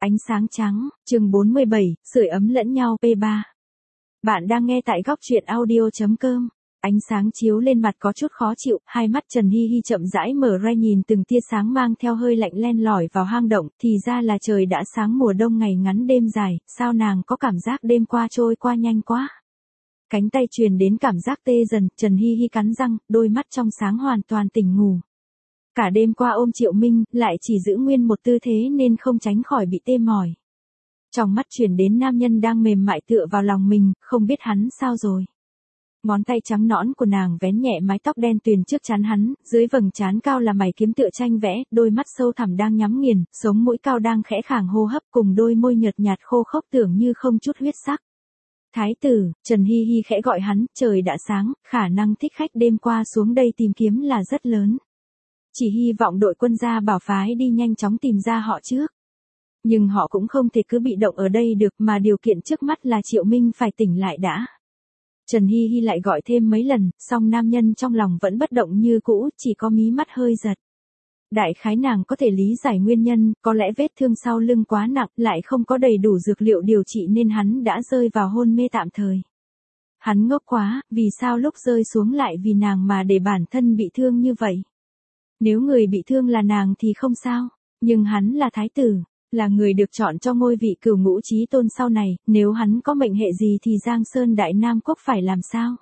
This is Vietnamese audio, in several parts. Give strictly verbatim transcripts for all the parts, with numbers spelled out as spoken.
Ánh sáng trắng, chương bốn mươi bảy, sưởi ấm lẫn nhau P ba. Bạn đang nghe tại góc truyện audio chấm com. Ánh sáng chiếu lên mặt có chút khó chịu, hai mắt Trần Hi Hi chậm rãi mở ra nhìn từng tia sáng mang theo hơi lạnh len lỏi vào hang động, thì ra là trời đã sáng, mùa đông ngày ngắn đêm dài, sao nàng có cảm giác đêm qua trôi qua nhanh quá. Cánh tay truyền đến cảm giác tê dần, Trần Hi Hi cắn răng, đôi mắt trong sáng hoàn toàn tỉnh ngủ. Cả đêm qua ôm Triệu Minh, lại chỉ giữ nguyên một tư thế nên không tránh khỏi bị tê mỏi. Trong mắt chuyển đến nam nhân đang mềm mại tựa vào lòng mình, không biết hắn sao rồi. Ngón tay trắng nõn của nàng vén nhẹ mái tóc đen tuyền trước trán hắn, dưới vầng trán cao là mày kiếm tựa tranh vẽ, đôi mắt sâu thẳm đang nhắm nghiền, sống mũi cao đang khẽ khàng hô hấp cùng đôi môi nhợt nhạt khô khốc tưởng như không chút huyết sắc. Thái tử, Trần Hi Hi khẽ gọi hắn, trời đã sáng, khả năng thích khách đêm qua xuống đây tìm kiếm là rất lớn. Chỉ hy vọng đội quân gia bảo phái đi nhanh chóng tìm ra họ trước. Nhưng họ cũng không thể cứ bị động ở đây được, mà điều kiện trước mắt là Triệu Minh phải tỉnh lại đã. Trần Hi Hi lại gọi thêm mấy lần, song nam nhân trong lòng vẫn bất động như cũ, chỉ có mí mắt hơi giật. Đại khái nàng có thể lý giải nguyên nhân, có lẽ vết thương sau lưng quá nặng, lại không có đầy đủ dược liệu điều trị nên hắn đã rơi vào hôn mê tạm thời. Hắn ngốc quá, vì sao lúc rơi xuống lại vì nàng mà để bản thân bị thương như vậy? Nếu người bị thương là nàng thì không sao, nhưng hắn là thái tử, là người được chọn cho ngôi vị cửu ngũ chí tôn sau này, nếu hắn có mệnh hệ gì thì Giang Sơn Đại Nam Quốc phải làm sao?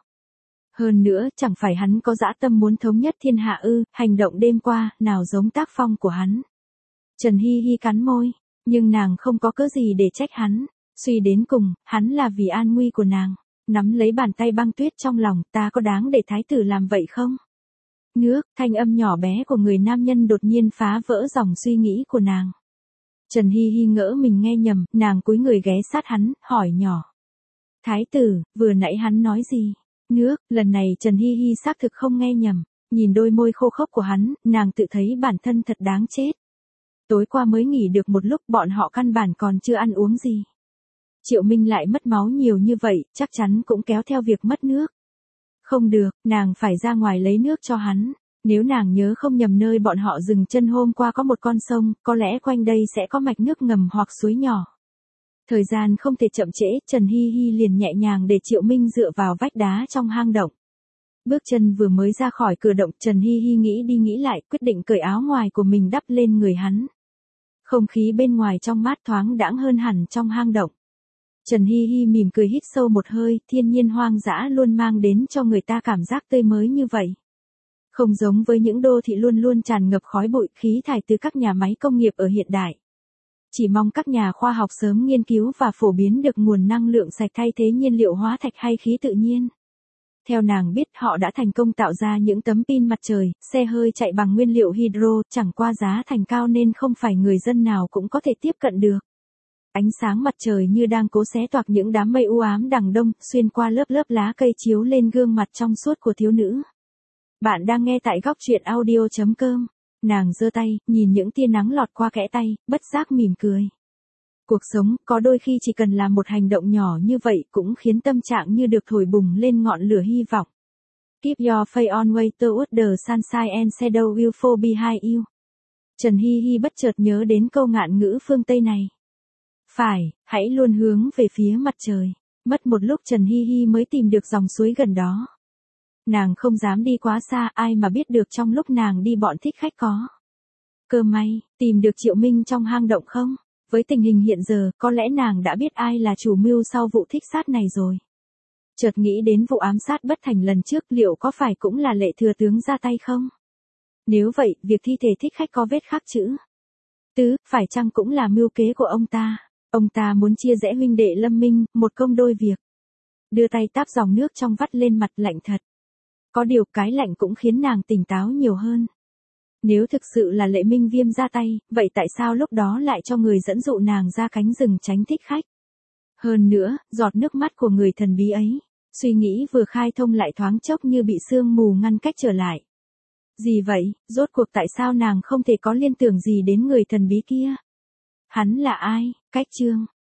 Hơn nữa, chẳng phải hắn có dã tâm muốn thống nhất thiên hạ ư, hành động đêm qua, nào giống tác phong của hắn. Trần Hi Hi cắn môi, nhưng nàng không có cớ gì để trách hắn, suy đến cùng, hắn là vì an nguy của nàng. Nắm lấy bàn tay băng tuyết trong lòng, ta có đáng để thái tử làm vậy không? Nước, thanh âm nhỏ bé của người nam nhân đột nhiên phá vỡ dòng suy nghĩ của nàng. Trần Hi Hi ngỡ mình nghe nhầm, nàng cúi người ghé sát hắn, hỏi nhỏ. Thái tử, vừa nãy hắn nói gì? Nước, lần này Trần Hi Hi xác thực không nghe nhầm, nhìn đôi môi khô khốc của hắn, nàng tự thấy bản thân thật đáng chết. Tối qua mới nghỉ được một lúc, bọn họ căn bản còn chưa ăn uống gì. Triệu Minh lại mất máu nhiều như vậy, chắc chắn cũng kéo theo việc mất nước. Không được, nàng phải ra ngoài lấy nước cho hắn. Nếu nàng nhớ không nhầm, nơi bọn họ dừng chân hôm qua có một con sông, có lẽ quanh đây sẽ có mạch nước ngầm hoặc suối nhỏ. Thời gian không thể chậm trễ, Trần Hi Hi liền nhẹ nhàng để Triệu Minh dựa vào vách đá trong hang động. Bước chân vừa mới ra khỏi cửa động, Trần Hi Hi nghĩ đi nghĩ lại, quyết định cởi áo ngoài của mình đắp lên người hắn. Không khí bên ngoài trong mát thoáng đãng hơn hẳn trong hang động. Trần Hi Hi mỉm cười hít sâu một hơi, thiên nhiên hoang dã luôn mang đến cho người ta cảm giác tươi mới như vậy. Không giống với những đô thị luôn luôn tràn ngập khói bụi, khí thải từ các nhà máy công nghiệp ở hiện đại. Chỉ mong các nhà khoa học sớm nghiên cứu và phổ biến được nguồn năng lượng sạch thay thế nhiên liệu hóa thạch hay khí tự nhiên. Theo nàng biết, họ đã thành công tạo ra những tấm pin mặt trời, xe hơi chạy bằng nguyên liệu hydro, chẳng qua giá thành cao nên không phải người dân nào cũng có thể tiếp cận được. Ánh sáng mặt trời như đang cố xé toạc những đám mây u ám đằng đông, xuyên qua lớp lớp lá cây chiếu lên gương mặt trong suốt của thiếu nữ. Bạn đang nghe tại góc truyện audio chấm com. Nàng giơ tay, nhìn những tia nắng lọt qua kẽ tay, bất giác mỉm cười. Cuộc sống, có đôi khi chỉ cần làm một hành động nhỏ như vậy cũng khiến tâm trạng như được thổi bùng lên ngọn lửa hy vọng. Keep your faith on way toward the sunshine and shadow will fall behind you. Trần Hi Hi bất chợt nhớ đến câu ngạn ngữ phương Tây này. Phải, hãy luôn hướng về phía mặt trời. Mất một lúc Trần Hi Hi mới tìm được dòng suối gần đó. Nàng không dám đi quá xa, ai mà biết được trong lúc nàng đi bọn thích khách có. Cơ may, tìm được Triệu Minh trong hang động không? Với tình hình hiện giờ, có lẽ nàng đã biết ai là chủ mưu sau vụ thích sát này rồi. Chợt nghĩ đến vụ ám sát bất thành lần trước, liệu có phải cũng là Lệ thừa tướng ra tay không? Nếu vậy, việc thi thể thích khách có vết khắc chữ tứ, phải chăng cũng là mưu kế của ông ta? Ông ta muốn chia rẽ huynh đệ Lâm Minh, một công đôi việc. Đưa tay táp dòng nước trong vắt lên mặt, lạnh thật. Có điều cái lạnh cũng khiến nàng tỉnh táo nhiều hơn. Nếu thực sự là Lệ Minh Viêm ra tay, vậy tại sao lúc đó lại cho người dẫn dụ nàng ra cánh rừng tránh thích khách? Hơn nữa, giọt nước mắt của người thần bí ấy, suy nghĩ vừa khai thông lại thoáng chốc như bị sương mù ngăn cách trở lại. Gì vậy, rốt cuộc tại sao nàng không thể có liên tưởng gì đến người thần bí kia? Hắn là ai? Cách chương.